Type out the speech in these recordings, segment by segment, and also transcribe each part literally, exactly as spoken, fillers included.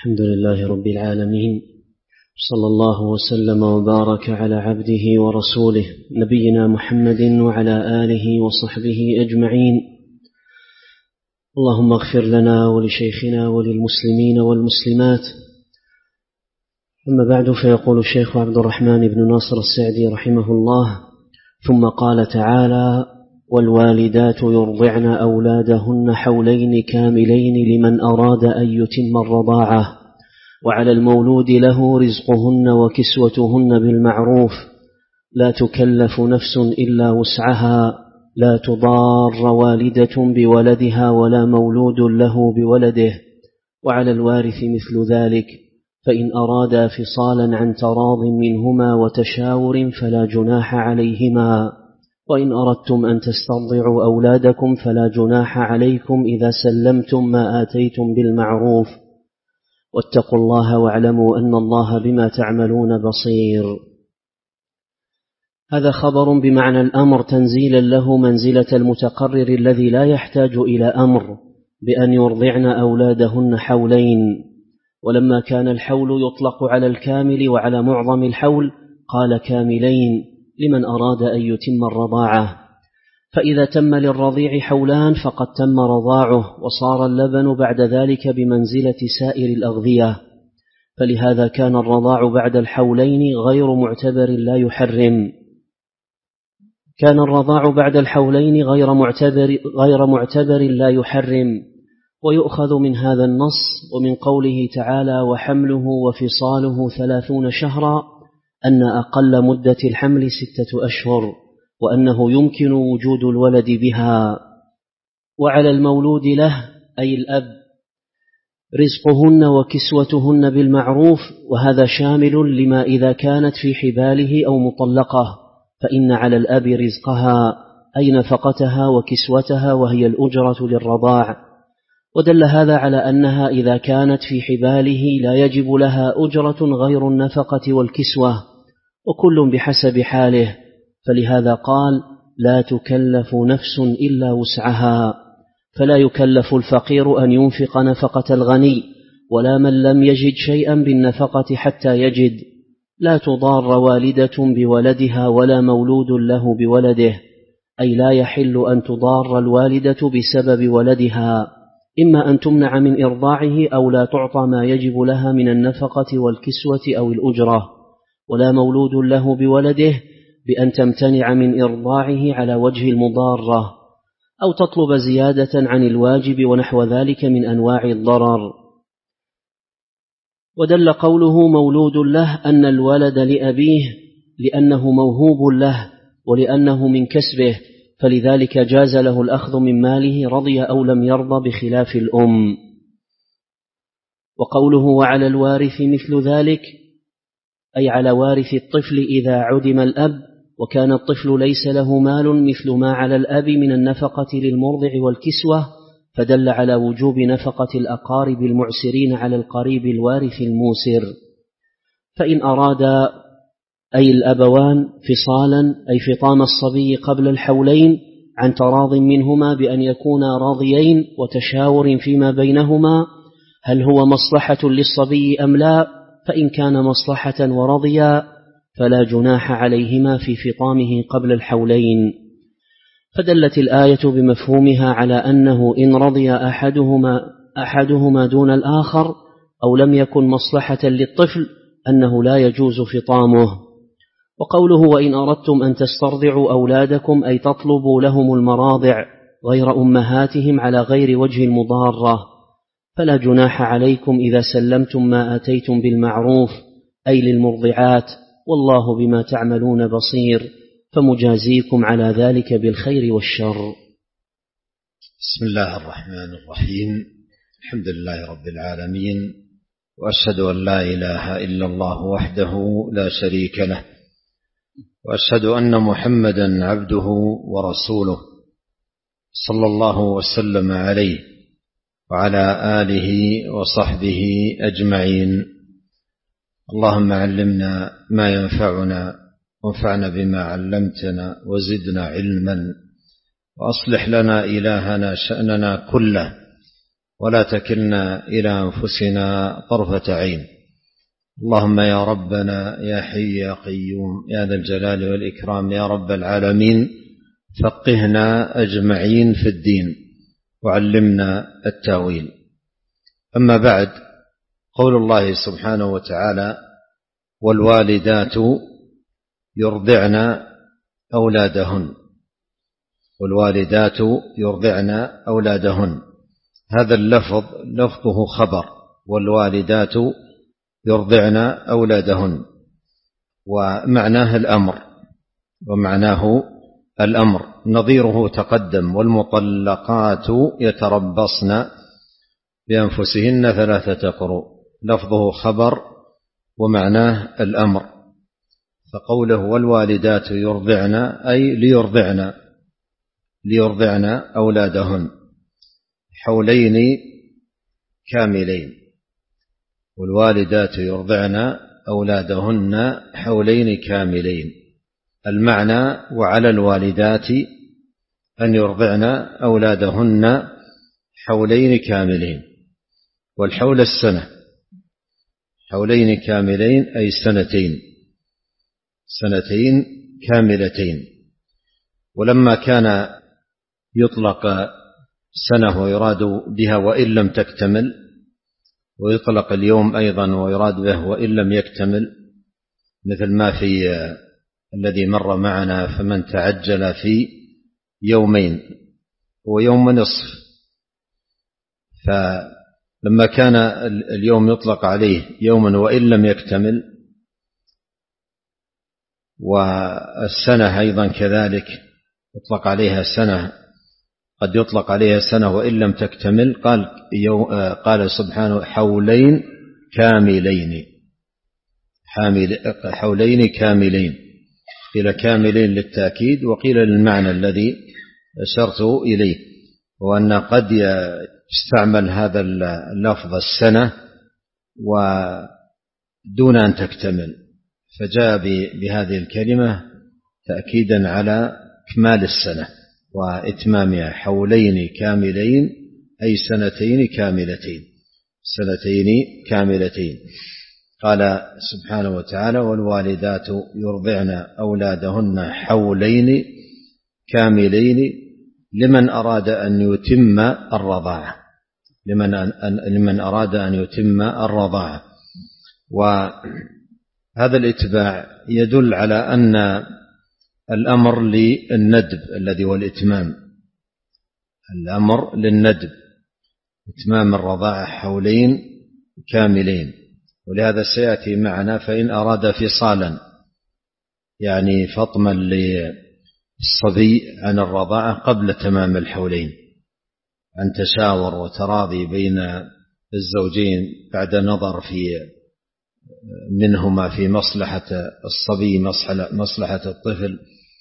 الحمد لله رب العالمين، صلى الله وسلم وبارك على عبده ورسوله نبينا محمد وعلى آله وصحبه أجمعين. اللهم اغفر لنا ولشيخنا وللمسلمين والمسلمات. أما بعد، فيقول الشيخ عبد الرحمن بن ناصر السعدي رحمه الله: ثم قال تعالى: والوالدات يرضعن أولادهن حولين كاملين لمن أراد أن يتم الرضاعة، وعلى المولود له رزقهن وكسوتهن بالمعروف، لا تكلف نفس إلا وسعها، لا تضار والدة بولدها ولا مولود له بولده، وعلى الوارث مثل ذلك، فإن أرادا فصالا عن تراض منهما وتشاور فلا جناح عليهما، وإن أردتم أن تسترضعوا أولادكم فلا جناح عليكم إذا سلمتم ما آتيتم بالمعروف، واتقوا الله واعلموا أن الله بما تعملون بصير. هذا خبر بمعنى الأمر تنزيلا له منزلة المتقرر الذي لا يحتاج إلى أمر بأن يرضعن أولادهن حولين، ولما كان الحول يطلق على الكامل وعلى معظم الحول قال كاملين لمن أراد أن يتم الرضاعة، فإذا تم للرضيع حولان فقد تم رضاعه، وصار اللبن بعد ذلك بمنزلة سائر الأغذية، فلهذا كان الرضاع بعد الحولين غير معتبر لا يحرم كان الرضاع بعد الحولين غير معتبر, غير معتبر لا يحرم ويؤخذ من هذا النص ومن قوله تعالى: وحمله وفصاله ثلاثون شهرا، أن أقل مدة الحمل ستة أشهر، وأنه يمكن وجود الولد بها. وعلى المولود له أي الأب رزقهن وكسوتهن بالمعروف، وهذا شامل لما إذا كانت في حباله أو مطلقة، فإن على الأب رزقها أي نفقتها وكسوتها، وهي الأجرة للرضاع. ودل هذا على أنها إذا كانت في حباله لا يجب لها أجرة غير النفقة والكسوة، وكل بحسب حاله، فلهذا قال: لا تكلف نفس إلا وسعها، فلا يكلف الفقير أن ينفق نفقة الغني، ولا من لم يجد شيئا بالنفقة حتى يجد. لا تضار والدة بولدها ولا مولود له بولده، أي لا يحل أن تضار الوالدة بسبب ولدها، إما أن تمنع من إرضاعه أو لا تعطى ما يجب لها من النفقة والكسوة أو الأجرة، ولا مولود له بولده بأن تمتنع من إرضاعه على وجه المضارة، أو تطلب زيادة عن الواجب ونحو ذلك من أنواع الضرر. ودل قوله مولود له أن الولد لأبيه لأنه موهوب له ولأنه من كسبه، فلذلك جاز له الأخذ من ماله رضي أو لم يرضى، بخلاف الأم. وقوله وعلى الوارث مثل ذلك أي على وارث الطفل إذا عدم الأب وكان الطفل ليس له مال مثل ما على الأب من النفقة للمرضع والكسوة، فدل على وجوب نفقة الأقارب المعسرين على القريب الوارث الموسر. فإن أرادا أي الأبوان فصالا أي فطام الصبي قبل الحولين عن تراض منهما بأن يكونا راضيين وتشاور فيما بينهما هل هو مصلحة للصبي أم لا، فإن كان مصلحة ورضيا فلا جناح عليهما في فطامه قبل الحولين. فدلت الآية بمفهومها على أنه إن رضي أحدهما, أحدهما دون الآخر أو لم يكن مصلحة للطفل أنه لا يجوز فطامه. وقوله وإن أردتم أن تسترضعوا أولادكم أي تطلبوا لهم المراضع غير أمهاتهم على غير وجه المضارة، فلا جناح عليكم إذا سلمتم ما آتيتم بالمعروف أي للمرضعات، والله بما تعملون بصير، فمجازيكم على ذلك بالخير والشر. بسم الله الرحمن الرحيم. الحمد لله رب العالمين، وأشهد أن لا إله إلا الله وحده لا شريك له، وأشهد أن محمدا عبده ورسوله صلى الله وسلم عليه وعلى آله وصحبه أجمعين. اللهم علمنا ما ينفعنا وانفعنا بما علمتنا وزدنا علما، وأصلح لنا إلهنا شأننا كله، ولا تكلنا إلى أنفسنا طرفة عين. اللهم يا ربنا يا حي يا قيوم يا ذا الجلال والإكرام يا رب العالمين، فقهنا أجمعين في الدين وعلمنا التاويل. أما بعد، قول الله سبحانه وتعالى: والوالدات يرضعن أولادهن. والوالدات يرضعن أولادهن، هذا اللفظ لفظه خبر، والوالدات يرضعن أولادهن، ومعناه الأمر ومعناه الأمر نظيره تقدم: والمطلقات يتربصن بأنفسهن ثلاثة قروء. لفظه خبر ومعناه الأمر، فقوله والوالدات يرضعن أي ليرضعن ليرضعن أولادهن حولين كاملين. والوالدات يرضعن أولادهن حولين كاملين، المعنى: وعلى الوالدات أن يرضعن أولادهن حولين كاملين. والحول السنة، حولين كاملين أي سنتين سنتين كاملتين. ولما كان يطلق سنة ويراد بها وإن لم تكتمل، ويطلق اليوم أيضا ويراد به وإن لم يكتمل، مثل ما في الذي مر معنا: فمن تعجل في يومين ويوم نصف. فلما كان اليوم يطلق عليه يوما وإن لم يكتمل، والسنة أيضا كذلك يطلق عليها سنة، قد يطلق عليها سنة وإن لم تكتمل. قال, قال سبحانه: حولين كاملين حولين كاملين. قيل كاملين للتأكيد، وقيل للمعنى الذي أشرت إليه، وأن قد يستعمل هذا اللفظ السنة ودون أن تكتمل، فجاء بهذه الكلمة تأكيدا على إكمال السنة وإتمامها. حولين كاملين أي سنتين كاملتين سنتين كاملتين. قال سبحانه وتعالى: والوالدات يرضعن أولادهن حولين كاملين لمن أراد أن يتم الرضاعة لمن, لمن أراد أن يتم الرضاعة. وهذا الإتباع يدل على أن الأمر للندب الذي هو الإتمام، الأمر للندب، إتمام الرضاعة حولين كاملين. ولهذا سيأتي معنا: فإن أراد فصالا، يعني فطما للصبي عن الرضاعة قبل تمام الحولين، عن تشاور وتراضي بين الزوجين بعد نظر في منهما في مصلحة الصبي مصلحة الطفل.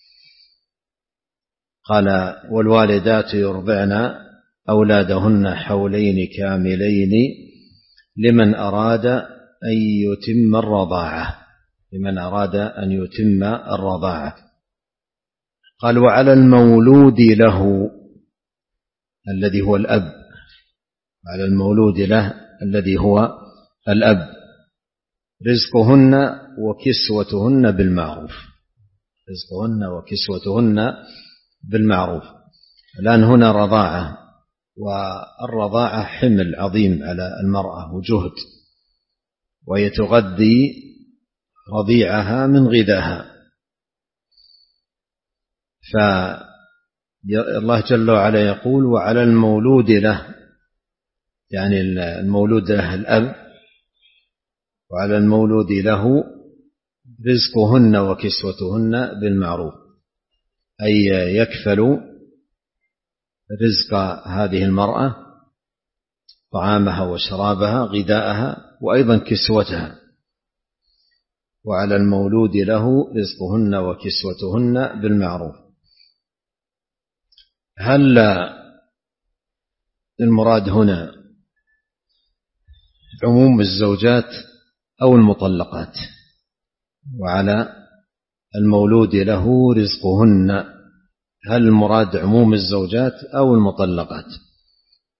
قال: والوالدات يرضعن أولادهن حولين كاملين لمن أراد أن يتم الرضاعة لمن أراد أن يتم الرضاعة. قال: وعلى المولود له الذي هو الأب على المولود له الذي هو الأب رزقهن وكسوتهن بالمعروف رزقهن وكسوتهن بالمعروف. الآن هنا رضاعة، والرضاعة حمل عظيم على المرأة وجهد، وهي تغذي رضيعها من غذاها. فالله جل وعلا يقول: وعلى المولود له، يعني المولود له الأب، وعلى المولود له رزقهن وكسوتهن بالمعروف، أي يكفل رزق هذه المرأة، طعامها وشرابها غذاءها وأيضا كسوتها. وعلى المولود له رزقهن وكسوتهن بالمعروف. هل المراد هنا عموم الزوجات أو المطلقات؟ وعلى المولود له رزقهن، هل المراد عموم الزوجات أو المطلقات؟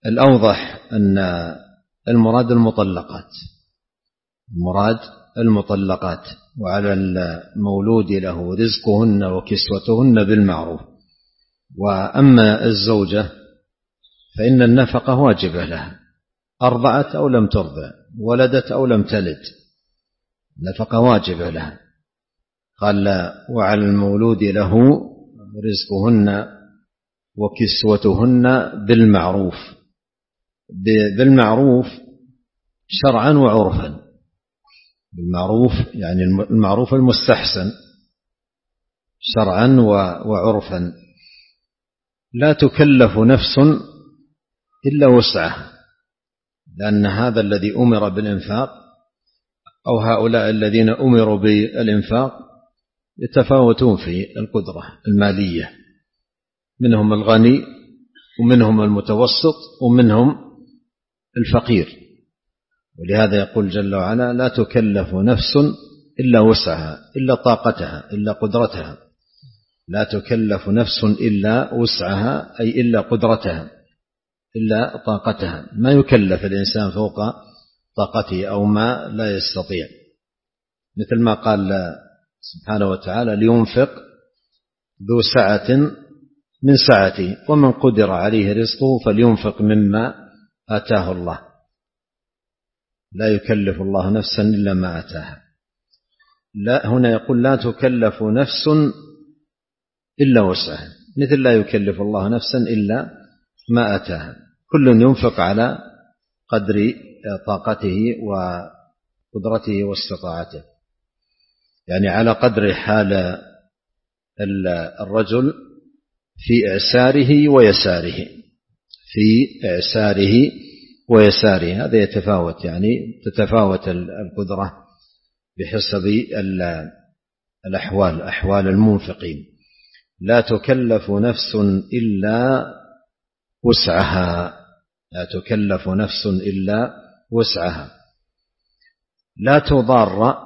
الأوضح أن المراد المطلقات، المراد المطلقات، وعلى المولود له رزقهن وكسوتهن بالمعروف. وأما الزوجة فإن النفقة واجبة لها، أرضعت أو لم ترضع، ولدت أو لم تلد، نفقة واجبة لها. قال وعلى المولود له رزقهن وكسوتهن بالمعروف، بالمعروف شرعا وعرفا. بالمعروف يعني المعروف المستحسن شرعا وعرفا. لا تكلف نفس إلا وسعها، لأن هذا الذي أمر بالإنفاق أو هؤلاء الذين أمروا بالإنفاق يتفاوتون في القدرة المالية، منهم الغني ومنهم المتوسط ومنهم الفقير. ولهذا يقول جل وعلا لا تكلف نفس إلا وسعها، إلا طاقتها، إلا قدرتها. لا تكلف نفس إلا وسعها أي إلا قدرتها، إلا طاقتها. ما يكلف الإنسان فوق طاقته أو ما لا يستطيع، مثل ما قال سبحانه وتعالى لينفق ذو سعة من سعته ومن قدر عليه رزقه فلينفق مما آتاه الله. لا يكلف الله نفسا إلا ما آتاها. لا، هنا يقول لا تكلف نفس إلا وسعها، مثل لا يكلف الله نفسا إلا ما آتاها. كل ينفق على قدر طاقته وقدرته واستطاعته، يعني على قدر حال الرجل في إعساره ويساره، في إعساره ويساره. هذا يتفاوت، يعني تتفاوت القدرة بحسب الأحوال، أحوال المنفقين. لا تكلف نفس إلا وسعها، لا تكلف نفس إلا وسعها. لا تضار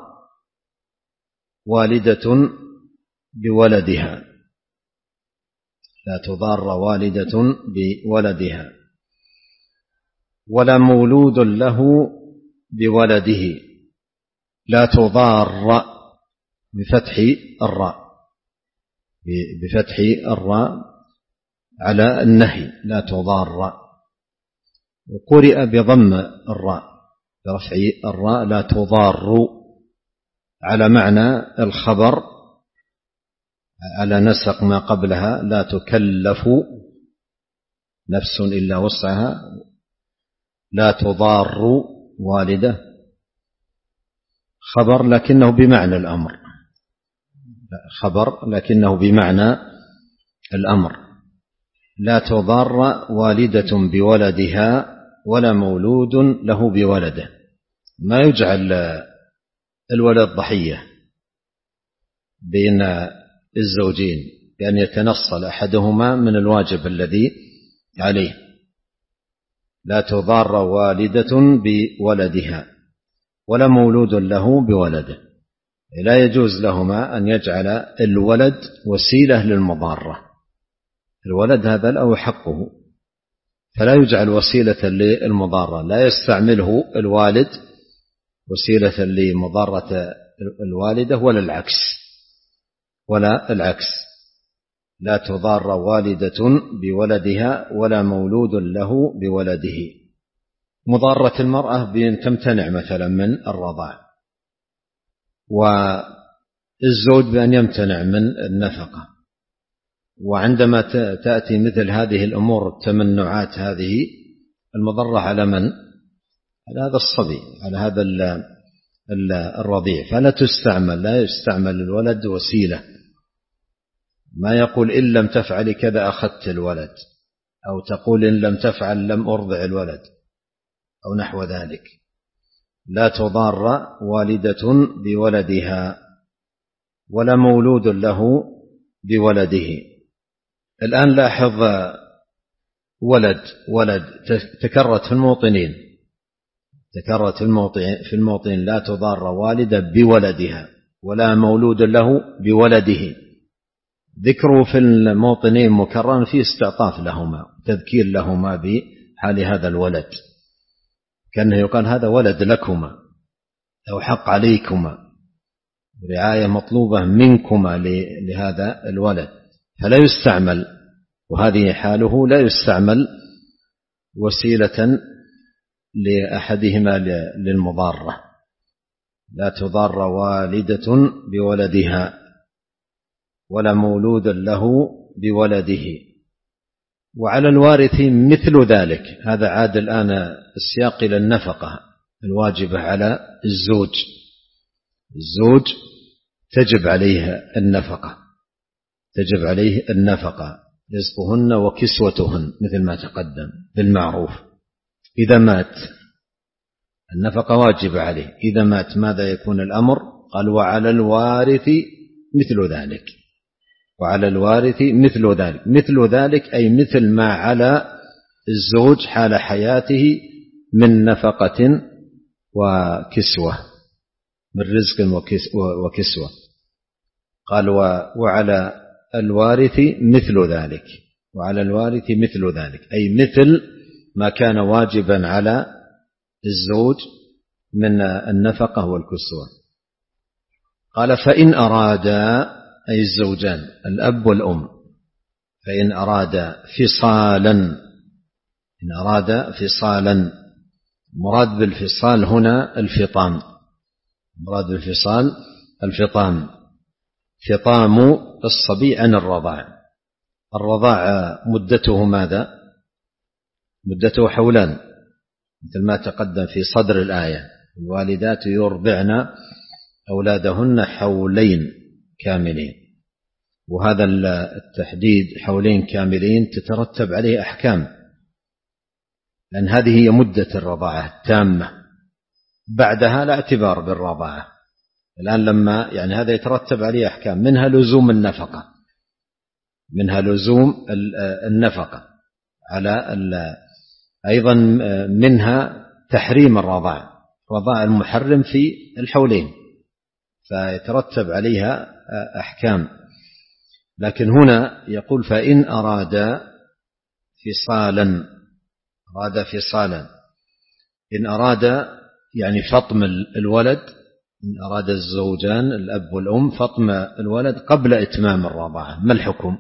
والدة بولدها، لا تضار والدة بولدها ولا مولود له بولده. لا تضار بفتح الراء، بفتح الراء على النهي، لا تضار. وقرئ بضم الراء برفع الراء لا تضار، على معنى الخبر على نسق ما قبلها لا تكلف نفس إلا وسعها. لا تضار والدة خبر لكنه بمعنى الأمر، خبر لكنه بمعنى الأمر. لا تضار والدة بولدها ولا مولود له بولده. ما يجعل الولد ضحية بين الزوجين بأن يتنصل أحدهما من الواجب الذي عليه. لا تضار والدة بولدها ولا مولود له بولده. لا يجوز لهما أن يجعل الولد وسيلة للمضارة. الولد هذا له حقه، فلا يجعل وسيلة للمضارة. لا يستعمله الوالد وسيلة لمضارة الوالدة ولا العكس، ولا العكس. لا تضار والدة بولدها ولا مولود له بولده. مضارة المرأة بأن تمتنع مثلا من الرضاع، والزوج بأن يمتنع من النفقة. وعندما تأتي مثل هذه الأمور التمنعات هذه المضرة على من؟ على هذا الصبي، على هذا الرضيع. فلا تستعمل، لا يستعمل الولد وسيلة. ما يقول إن لم تفعل كذا أخذت الولد، أو تقول إن لم تفعل لم أرضع الولد، أو نحو ذلك. لا تضار والدة بولدها ولا مولود له بولده. الآن لاحظ ولد ولد تكررت في الموطنين، تكررت في الموطنين. لا تضار والدة بولدها ولا مولود له بولده. ذكره في الموطنين مكرر في استعطاف لهما، تذكير لهما حال هذا الولد، كأنه يقال هذا ولد لكما أو حق عليكما، رعاية مطلوبة منكما لهذا الولد، فلا يستعمل، وهذه حاله لا يستعمل وسيلة لأحدهما للمضارة. لا تضار والدة بولدها ولا مولود له بولده. وعلى الوارث مثل ذلك. هذا عاد الآن السياق إلى النفقة الواجبة على الزوج. الزوج تجب عليه النفقة، تجب عليه النفقة، رزقهن وكسوتهن مثل ما تقدم بالمعروف. إذا مات النفقة واجبة عليه، إذا مات ماذا يكون الأمر؟ قال وعلى الوارث مثل ذلك. وعلى الوارث مثل ذلك. مثل ذلك أي مثل ما على الزوج حال حياته من نفقة وكسوة، من رزق وكسوة. قال وعلى الوارث مثل ذلك. وعلى الوارث مثل ذلك أي مثل ما كان واجبا على الزوج من النفقة والكسوة. قال فإن أرادا، أي الزوجان الأب والأم، فإن أرادا فصالا، إن أرادا فصالا، مراد بالفصال هنا الفطام، مراد بالفصال الفطام، فطام الصبي عن الرضاع. الرضاع مدته ماذا؟ مدته حولان مثل ما تقدم في صدر الآية: الوالدات يرضعن أولادهن حولين كاملين. وهذا التحديد حولين كاملين تترتب عليه أحكام، لأن هذه هي مدة الرضاعة التامة، بعدها لا اعتبار بالرضاعة. الآن لما يعني هذا يترتب عليه أحكام، منها لزوم النفقة، منها لزوم النفقة على أيضا منها تحريم الرضاع، الرضاع المحرم في الحولين، فيترتب عليها أحكام. لكن هنا يقول فإن أرادا فصالا، أراد فصالا، إن أراد يعني فطم الولد، إن أراد الزوجان الأب والأم فطم الولد قبل إتمام الرضاعة، ما الحكم؟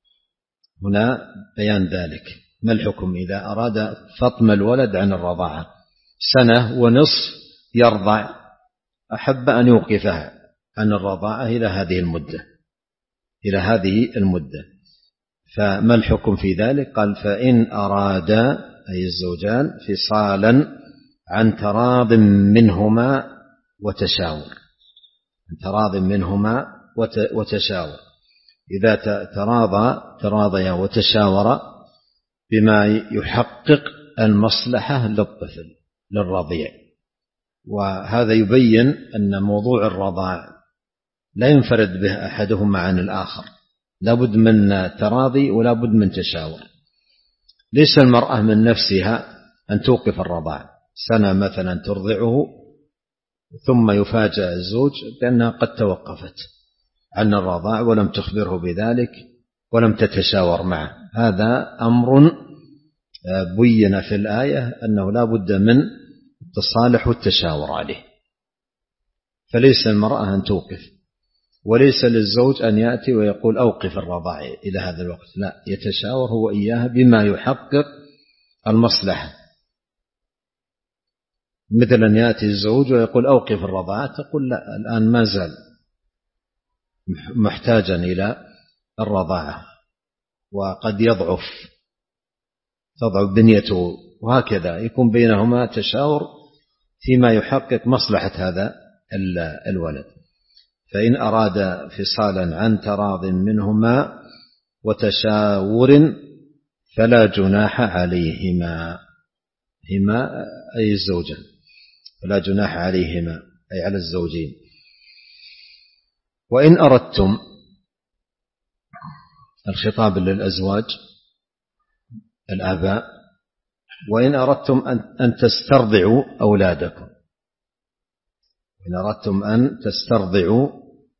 هنا بيان ذلك. ما الحكم إذا أراد فطم الولد عن الرضاعة؟ سنة ونصف يرضع، أحب أن يوقفها عن الرضاعة إلى هذه المدة، إلى هذه المدة، فما الحكم في ذلك؟ قال فإن أرادا، أي الزوجان، فصالا عن تراض منهما وتشاور، عن تراض منهما وتشاور. إذا تراضى تراضيا وتشاورا بما يحقق المصلحة للطفل للرضيع. وهذا يبين أن موضوع الرضاع لا ينفرد به أحدهما عن الآخر، لا بد من تراضي ولا بد من تشاور. ليس المرأة من نفسها أن توقف الرضاع سنة مثلا ترضعه ثم يفاجأ الزوج بأنها قد توقفت عن الرضاع ولم تخبره بذلك ولم تتشاور معه. هذا أمر بين في الآية أنه لا بد من التصالح والتشاور عليه، فليس المرأة أن توقف، وليس للزوج أن يأتي ويقول أوقف الرضاع إلى هذا الوقت، لا، يتشاور هو إياها بما يحقق المصلحة. مثل أن يأتي الزوج ويقول أوقف الرضاعة، تقول لا، الآن ما زال محتاجا إلى الرضاعة وقد يضعف تضعف بنيته، وهكذا يكون بينهما تشاور فيما يحقق مصلحة هذا الولد. فإن أراد فصالا عن تراض منهما وتشاور فلا جناح عليهما، هما أي الزوجان، فلا جناح عليهما أي على الزوجين. وإن أردتم، الخطاب للأزواج الآباء، وإن أردتم أن تسترضعوا أولادكم، إن أردتم أن تسترضعوا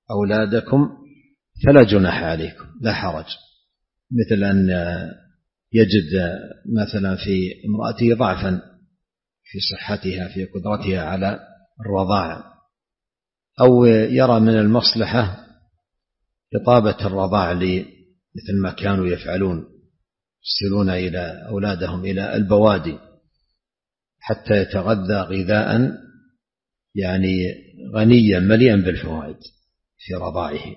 أولادكم فلا جناح عليكم، لا حرج، مثل أن يجد مثلا في امرأته ضعفا في صحتها في قدرتها على الرضاعة، أو يرى من المصلحة إطابة الرضاع مثل ما كانوا يفعلون، يرسلون إلى أولادهم إلى البوادي حتى يتغذى غذاء يعني غنيا مليئا بالفوائد في رضاعه.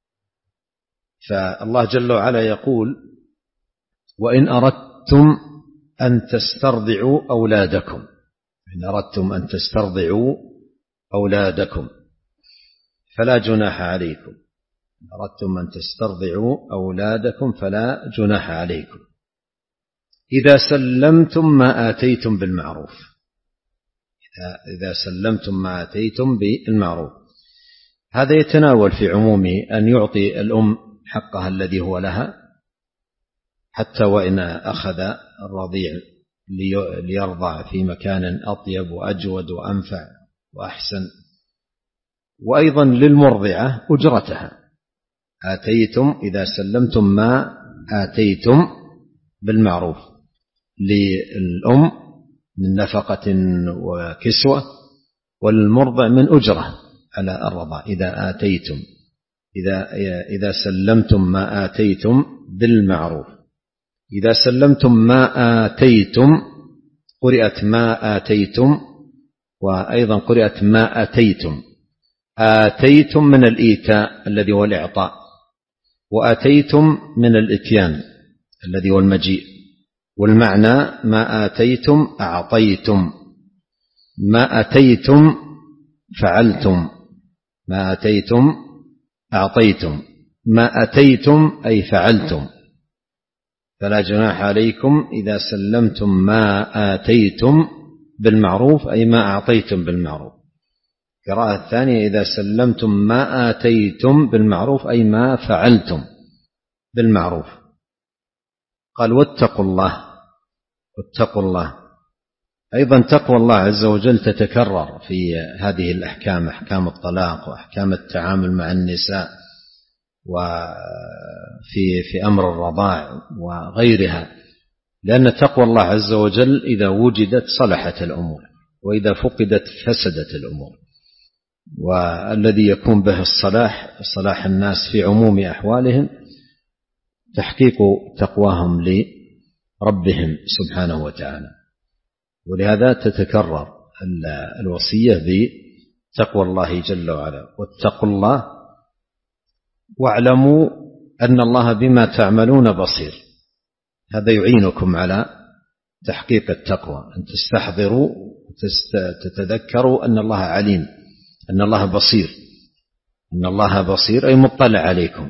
فالله جل وعلا يقول: وإن أردتم أن تسترضعوا أولادكم إن أردتم أن تسترضعوا أولادكم فلا جناح عليكم إن أردتم أن تسترضعوا أولادكم فلا جناح عليكم إذا سلمتم ما آتيتم بالمعروف إذا سلمتم ما آتيتم بالمعروف. هذا يتناول في عمومه أن يعطي الأم حقها الذي هو لها، حتى وإن أخذ الرضيع ليرضع في مكان أطيب وأجود وأنفع وأحسن. وأيضا للمرضعة أجرتها، آتيتم إذا سلمتم ما آتيتم بالمعروف، للأم من نفقة وكسوة، والمرضع من أجرة على الرضاع. إذا آتيتم إذا إذا سلمتم ما آتيتم بالمعروف. إذا سلمتم ما آتيتم قرئت ما آتيتم، وأيضا قرئت ما آتيتم. آتيتم من الإيتاء الذي هو الإعطاء، وآتيتم من الإتيان الذي هو المجيء. والمعنى ما آتيتم أعطيتم، ما آتيتم فعلتم، ما آتيتم أعطيتم، ما أتيتم أي فعلتم. فلا جناح عليكم إذا سلمتم ما آتيتم بالمعروف أي ما أعطيتم بالمعروف. القراءة الثانية إذا سلمتم ما آتيتم بالمعروف أي ما فعلتم بالمعروف. قال واتقوا الله. واتقوا الله أيضا تقوى الله عز وجل تتكرر في هذه الأحكام، أحكام الطلاق وأحكام التعامل مع النساء وفي في أمر الرضاع وغيرها، لأن تقوى الله عز وجل إذا وجدت صلحت الأمور، وإذا فقدت فسدت الأمور. والذي يكون به الصلاح صلاح الناس في عموم أحوالهم تحقيق تقواهم لربهم سبحانه وتعالى. ولهذا تتكرر الوصية بتقوى الله جل وعلا. واتقوا الله واعلموا أن الله بما تعملون بصير. هذا يعينكم على تحقيق التقوى، أن تستحضروا تتذكروا أن الله عليم، أن الله بصير، أن الله بصير أي مطلع عليكم،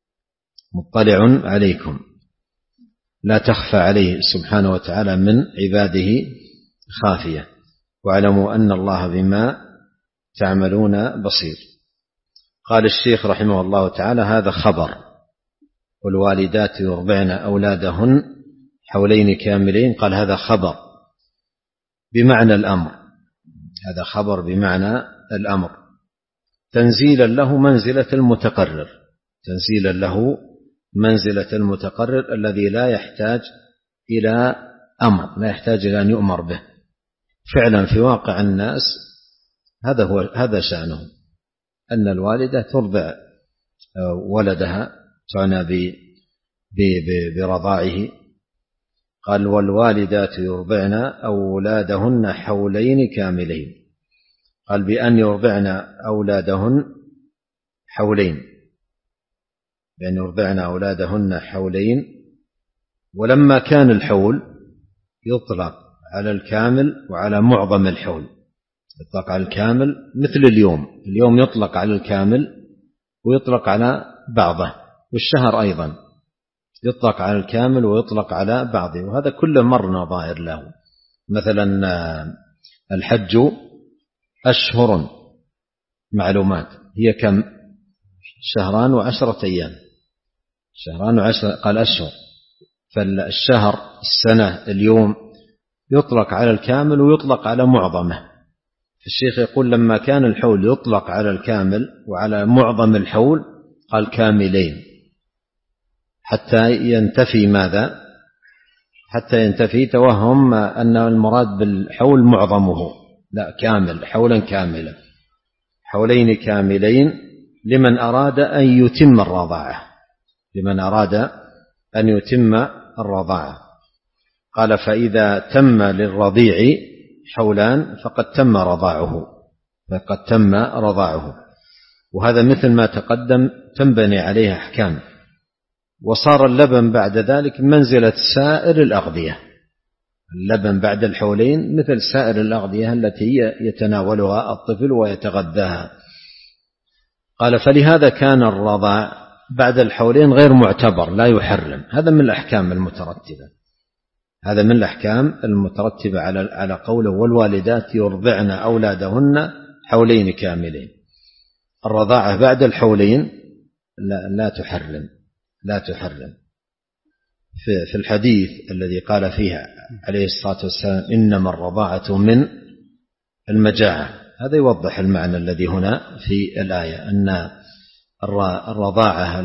مطلع عليكم، لا تخفى عليه سبحانه وتعالى من عباده خافية. واعلموا أن الله بما تعملون بصير. قال الشيخ رحمه الله تعالى: هذا خبر. والوالدات يرضعن أولادهن حولين كاملين. قال هذا خبر بمعنى الأمر، هذا خبر بمعنى الأمر، تنزيلا له منزلة المتقرر، تنزيلا له منزلة المتقرر الذي لا يحتاج إلى أمر، لا يحتاج إلى أن يؤمر به. فعلا في واقع الناس هذا هو هذا شأنهم، أن الوالدة ترضع ولدها تعنى برضاعه. قال والوالدات يرضعن أولادهن حولين كاملين. قال بأن يرضعن أولادهن حولين، بأن يرضعن أولادهن حولين. ولما كان الحول يطلق على الكامل وعلى معظم الحول، يطلق على الكامل مثل اليوم، اليوم يطلق على الكامل ويطلق على بعضه، والشهر أيضا يطلق على الكامل ويطلق على بعضه، وهذا كله مر نظائر له. مثلا الحج أشهر معلومات، هي كم؟ شهران وعشرة أيام، شهران وعشرة، قال أشهر. فالشهر السنة اليوم يطلق على الكامل ويطلق على معظمه. الشيخ يقول لما كان الحول يطلق على الكامل وعلى معظم الحول قال كاملين، حتى ينتفي ماذا؟ حتى ينتفي، توهم أن المراد بالحول معظمه، لا، كامل، حولا كاملا، حولين كاملين لمن أراد أن يتم الرضاعة، لمن أراد أن يتم الرضاعة. قال فإذا تم للرضيع حولان فقد تم رضاعه، فقد تم رضاعه. وهذا مثل ما تقدم تنبني عليه أحكام. وصار اللبن بعد ذلك منزلة سائر الأغذية، اللبن بعد الحولين مثل سائر الأغذية التي يتناولها الطفل ويتغذاها. قال فلهذا كان الرضاع بعد الحولين غير معتبر، لا يحرم. هذا من الأحكام المترتبة، هذا من الأحكام المترتبة على على قوله والوالدات يرضعن أولادهن حولين كاملين. الرضاعة بعد الحولين لا, لا تحرم، لا تحرم. في, في الحديث الذي قال فيها عليه الصلاة والسلام إنما الرضاعة من المجاعة، هذا يوضح المعنى الذي هنا في الآية، أن الرضاعة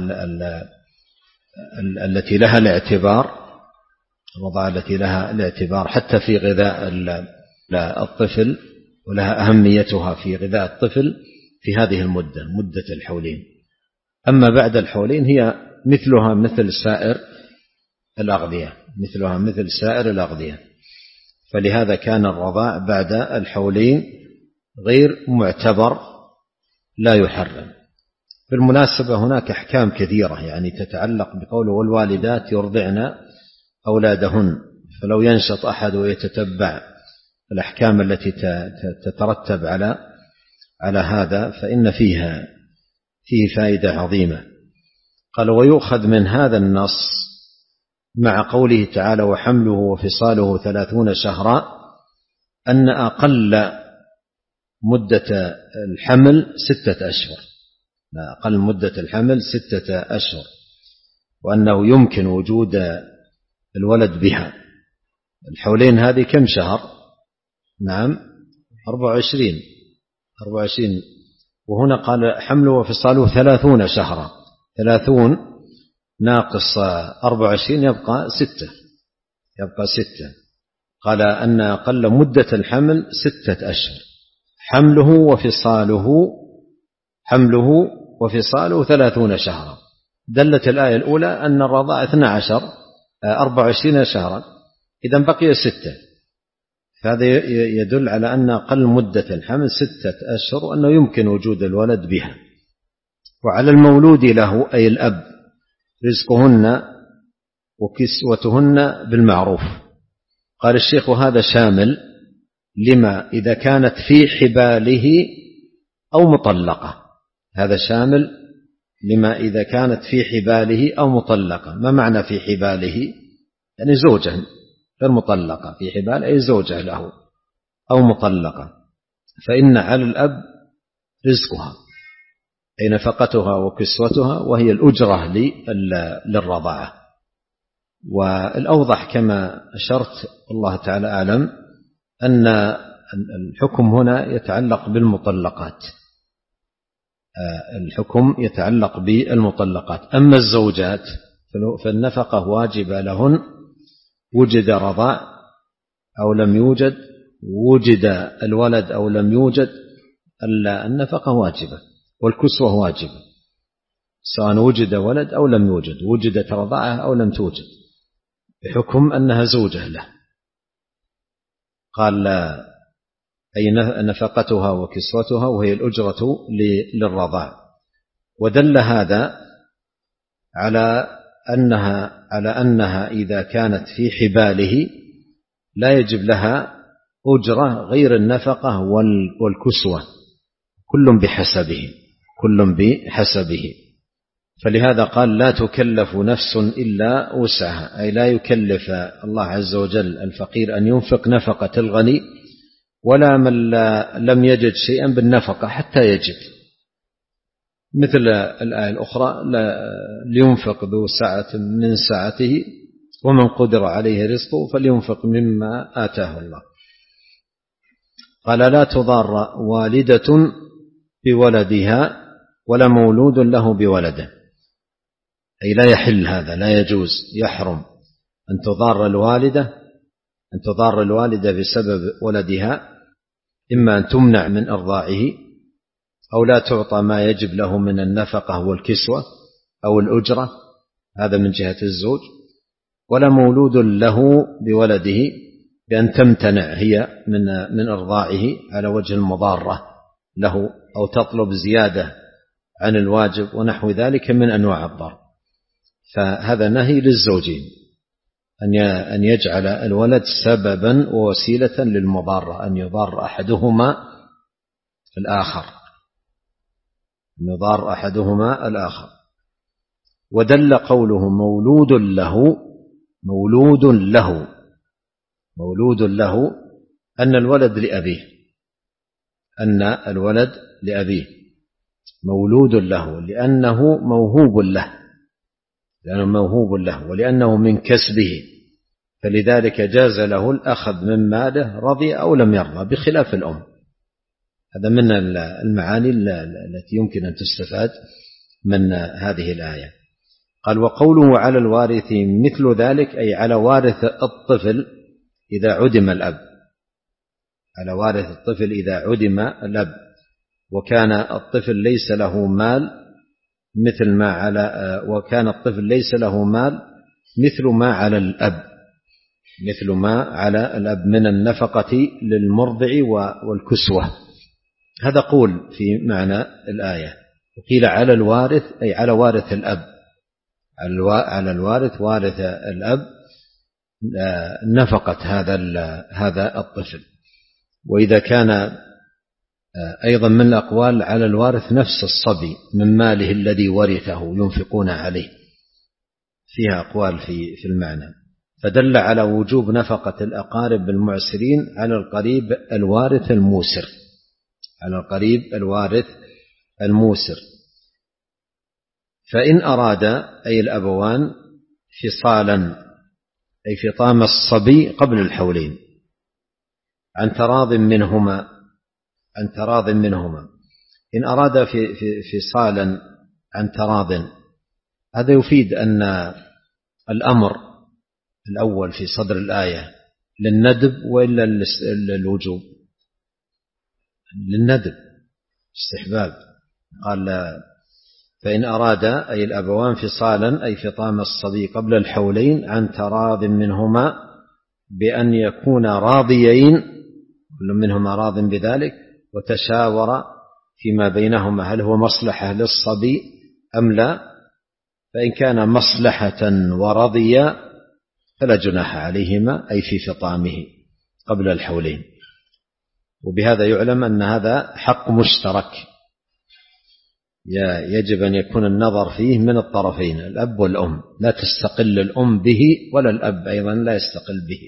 التي لها الاعتبار، الرضاعة التي لها الاعتبار حتى في غذاء الطفل، ولها أهميتها في غذاء الطفل في هذه المدة، مدة الحولين. أما بعد الحولين هي مثلها مثل سائر الأغذية، مثلها مثل سائر الأغذية. فلهذا كان الرضاع بعد الحولين غير معتبر، لا يحرم. بالمناسبة هناك أحكام كثيرة يعني تتعلق بقوله والوالدات يرضعن أولادهن، فلو ينشط أحد ويتتبع الأحكام التي تترتب على على هذا فإن فيها فيه فائدة عظيمة. قال ويؤخذ من هذا النص مع قوله تعالى وحمله وفصاله ثلاثون شهرا أن أقل مدة الحمل ستة أشهر، أقل مدة الحمل ستة أشهر، وأنه يمكن وجود الولد بها. الحولين هذه كم شهر؟ نعم أربع وعشرين أربع وعشرين، وهنا قال حمله وفصاله ثلاثون شهرا، ثلاثون ناقص أربع وعشرين يبقى ستة، يبقى ستة. قال أن أقل مدة الحمل ستة أشهر، حمله وفصاله حمله وفصاله ثلاثون شهرا. دلت الآية الأولى أن الرضاعة اثنا عشر أربع وعشرين شهرا، إذن بقي ستة، فهذا يدل على أن أقل مدة الحمل ستة أشهر وأنه يمكن وجود الولد بها. وعلى المولود له أي الأب رزقهن وكسوتهن بالمعروف. قال الشيخ وهذا شامل لما إذا كانت في حباله أو مطلقة، هذا شامل لما إذا كانت في حباله أو مطلقة. ما معنى في حباله؟ يعني زوجة غير مطلقة، في حبال أي زوجة له أو مطلقة، فإن على الأب رزقها أي نفقتها وكسوتها، وهي الأجرة للرضاعة. والأوضح كما أشرت الله تعالى أعلم أن الحكم هنا يتعلق بالمطلقات، الحكم يتعلق بالمطلقات. أما الزوجات فالنفقة واجبة لهن وجد رضاع أو لم يوجد، وجد الولد أو لم يوجد، النفقة واجبة والكسوة واجبة، سواء وجد ولد أو لم يوجد، وجدت رضاعة أو لم توجد، بحكم أنها زوجة له. قال أي نفقتها وكسوتها وهي الأجرة للرضاع. ودل هذا على أنها على أنها إذا كانت في حباله لا يجب لها أجرة غير النفقة والكسوة، كل بحسبه كل بحسبه. فلهذا قال لا تكلف نفس إلا وسعها، أي لا يكلف الله عز وجل الفقير أن ينفق نفقة الغني، ولا من لم يجد شيئا بالنفقة حتى يجد. مثل الآية الأخرى لينفق ذو سعة من سعته ومن قدر عليه رزقه فلينفق مما آتاه الله. قال لا تضار والدة بولدها ولا مولود له بولده، أي لا يحل هذا، لا يجوز، يحرم أن تضار الوالدة أن تضار الوالدة بسبب ولدها، إما أن تمنع من إرضاعه أو لا تعطى ما يجب له من النفقة والكسوة أو الأجرة، هذا من جهة الزوج. ولا مولود له بولده بأن تمتنع هي من من إرضاعه على وجه المضارة له أو تطلب زيادة عن الواجب ونحو ذلك من أنواع الضرر. فهذا نهي للزوجين أن يجعل الولد سببا ووسيلة للمضارة، أن يضار أحدهما الآخر أن يضار أحدهما الآخر. ودل قوله مولود له مولود له مولود له أن الولد لأبيه أن الولد لأبيه مولود له لأنه موهوب له لأنه موهوب له ولأنه من كسبه، فلذلك جاز له الأخذ من ماله رضي أو لم يرضى، بخلاف الأم. هذا من المعاني التي يمكن أن تستفاد من هذه الآية. قال وقوله على الوارث مثل ذلك، أي على وارث الطفل إذا عدم الأب، على وارث الطفل إذا عدم الأب وكان الطفل ليس له مال مثل ما على وكان الطفل ليس له مال مثل ما على الأب مثل ما على الأب من النفقة للمرضع والكسوة. هذا قول في معنى الآية. وقيل على الوارث أي على وارث الأب، على الوارث وارث الأب نفقة هذا هذا الطفل. وإذا كان أيضا من الأقوال على الوارث نفس الصبي من ماله الذي ورثه ينفقون عليه، فيها أقوال في في المعنى. فدل على وجوب نفقة الأقارب المعسرين على القريب الوارث الموسر على القريب الوارث الموسر. فإن أراد أي الأبوان فصالا أي فطام الصبي قبل الحولين عن تراض منهما عن تراض منهما إن أراد في في فصالا عن تراض، هذا يفيد أن الأمر الأول في صدر الآية للندب وإلا للوجوب؟ للندب استحباب. قال فإن أراد أي الأبوان فصالا أي فطام الصبي قبل الحولين عن تراض منهما بأن يكون راضيين كل منهما راض بذلك وتشاور فيما بينهما هل هو مصلحة للصبي أم لا. فإن كان مصلحة ورضيا فلا جناح عليهما أي في فطامه قبل الحولين. وبهذا يعلم أن هذا حق مشترك يجب أن يكون النظر فيه من الطرفين الأب والأم، لا تستقل الأم به ولا الأب أيضا لا يستقل به.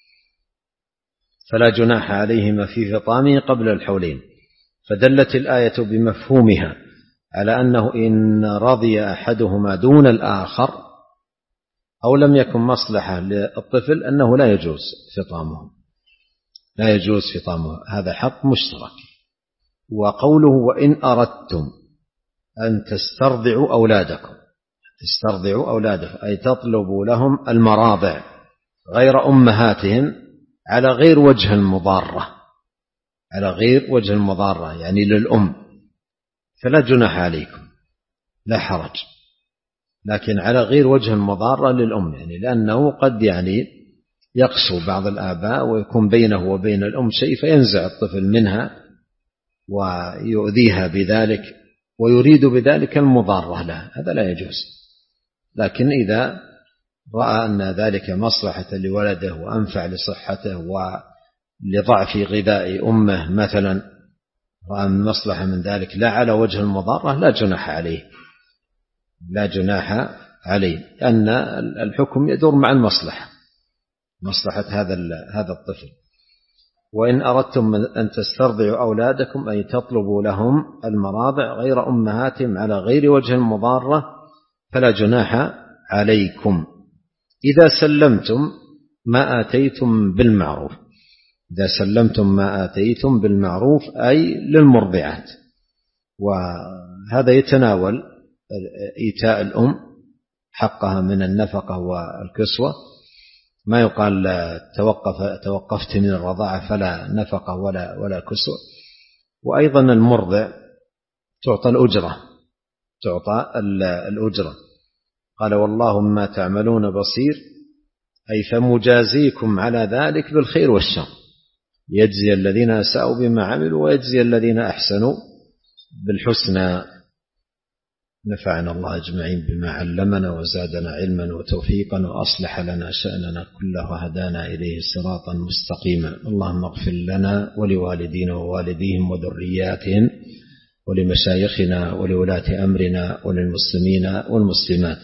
فلا جناح عليهما في فطامه قبل الحولين. فدلت الآية بمفهومها على أنه إن رضي أحدهما دون الآخر أو لم يكن مصلحة للطفل أنه لا يجوز فطامه لا يجوز فطامه هذا حق مشترك. وقوله وإن أردتم أن تسترضعوا أولادكم تسترضعوا أولادكم أي تطلبوا لهم المراضع غير أمهاتهم على غير وجه المضارة على غير وجه المضارة يعني للأم، فلا جناح عليكم لا حرج، لكن على غير وجه المضارة للأم، يعني لأنه قد يعني يقسو بعض الآباء ويكون بينه وبين الأم شيء فينزع الطفل منها ويؤذيها بذلك ويريد بذلك المضارة له، هذا لا يجوز. لكن إذا رأى أن ذلك مصلحة لولده وأنفع لصحته ولضعف غذاء أمه مثلا، رأى مصلحة من ذلك لا على وجه المضارة لا جناح عليه لا جناح عليه لأن الحكم يدور مع المصلحة مصلحة هذا هذا الطفل. وإن أردتم أن تسترضعوا أولادكم أي تطلبوا لهم المراضع غير أمهاتهم على غير وجه المضارة فلا جناح عليكم إذا سلمتم ما آتيتم بالمعروف إذا سلمتم ما آتيتم بالمعروف أي للمرضعات. وهذا يتناول إيتاء الأم حقها من النفقة والكسوة، ما يقال توقف توقفت من الرضاعة فلا نفقة ولا ولا كسوة. وأيضا المرضع تعطى الأجرة تعطى الأجرة. قال والله ما تعملون بصير، أي فمجازيكم على ذلك بالخير والشر، يجزي الذين أساءوا بما عملوا ويجزي الذين أحسنوا بالحسنى. نفعنا الله أجمعين بما علمنا وزادنا علما وتوفيقا وأصلح لنا شأننا كله وهدانا إليه صراطا مستقيما. اللهم اغفر لنا ولوالدينا ووالديهم وذرياتهم ولمشايخنا ولولاة أمرنا وللمسلمين والمسلمات.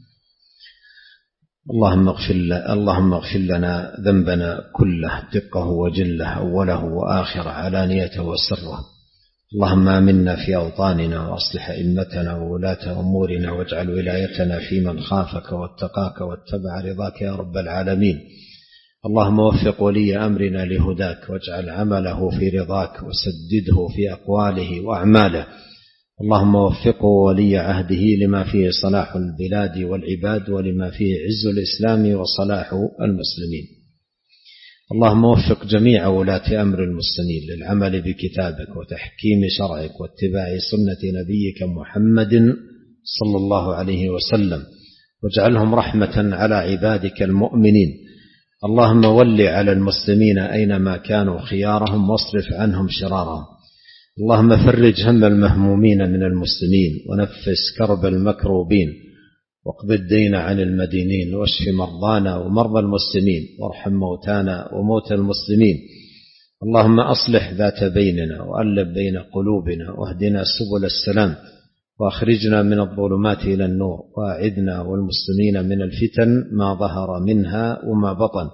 اللهم اغفر اللهم اغفر لنا ذنبنا كله دقه وجله أوله وآخره علانيته وسره. اللهم آمنا في أوطاننا وأصلح أئمتنا وولاة أمورنا واجعل ولايتنا في من خافك واتقاك واتبع رضاك يا رب العالمين. اللهم وفق ولي أمرنا لهداك واجعل عمله في رضاك وسدده في أقواله وأعماله. اللهم وفقه ولي عهده لما فيه صلاح البلاد والعباد ولما فيه عز الإسلام وصلاح المسلمين. اللهم وفق جميع ولاة أمر المسلمين للعمل بكتابك وتحكيم شرعك واتباع سنة نبيك محمد صلى الله عليه وسلم، واجعلهم رحمة على عبادك المؤمنين. اللهم ول على المسلمين أينما كانوا خيارهم واصرف عنهم شرارهم. اللهم فرج هم المهمومين من المسلمين ونفس كرب المكروبين واقض الدين عن المدينين واشف مرضانا ومرضى المسلمين وارحم موتانا وموتى المسلمين. اللهم أصلح ذات بيننا وألف بين قلوبنا واهدنا سبل السلام وأخرجنا من الظلمات إلى النور وأعذنا والمسلمين من الفتن ما ظهر منها وما بطن.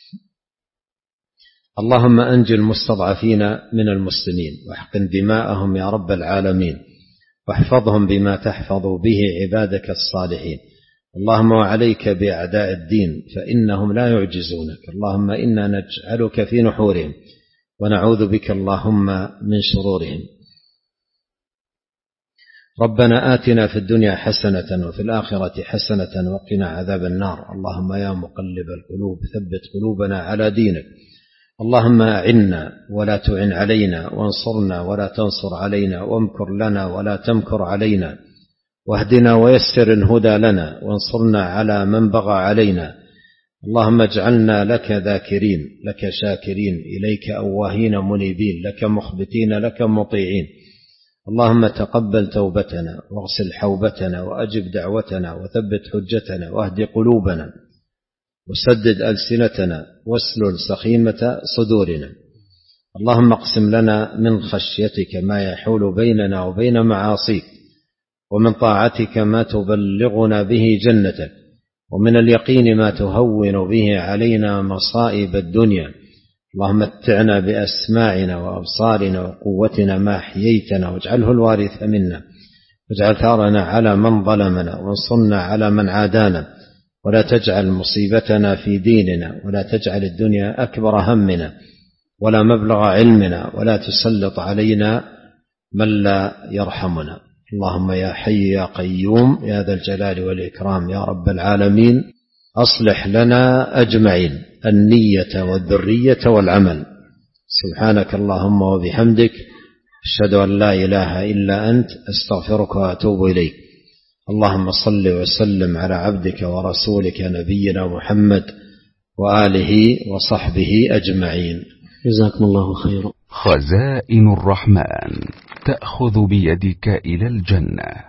اللهم أنجِ المستضعفين من المسلمين واحقن دماءهم يا رب العالمين واحفظهم بما تحفظ به عبادك الصالحين. اللهم وعليك بأعداء الدين فإنهم لا يعجزونك. اللهم إنا نجعلك في نحورهم ونعوذ بك اللهم من شرورهم. ربنا آتنا في الدنيا حسنة وفي الآخرة حسنة وقنا عذاب النار. اللهم يا مقلب القلوب ثبت قلوبنا على دينك. اللهم أعنا ولا تعن علينا وانصرنا ولا تنصر علينا وامكر لنا ولا تمكر علينا واهدنا ويسر الهدى لنا وانصرنا على من بغى علينا. اللهم اجعلنا لك ذاكرين لك شاكرين إليك أواهين منيبين لك مخبتين لك مطيعين. اللهم تقبل توبتنا واغسل حوبتنا وأجب دعوتنا وثبت حجتنا واهد قلوبنا وسدد ألسنتنا واسلل سخيمة صدورنا. اللهم اقسم لنا من خشيتك ما يحول بيننا وبين معاصيك ومن طاعتك ما تبلغنا به جنتك ومن اليقين ما تهون به علينا مصائب الدنيا. اللهم متعنا بأسماعنا وأبصارنا وقوتنا ما أحييتنا واجعله الوارث منا واجعل ثارنا على من ظلمنا وانصرنا على من عادانا ولا تجعل مصيبتنا في ديننا ولا تجعل الدنيا أكبر همنا ولا مبلغ علمنا ولا تسلط علينا من لا يرحمنا. اللهم يا حي يا قيوم يا ذا الجلال والإكرام يا رب العالمين أصلح لنا أجمعين النية والذرية والعمل. سبحانك اللهم وبحمدك أشهد أن لا إله إلا أنت أستغفرك وأتوب إليك. اللهم صل وسلم على عبدك ورسولك نبينا محمد وآله وصحبه أجمعين. جزاكم الله خيرا. خزائن الرحمن تأخذ بيدك إلى الجنة.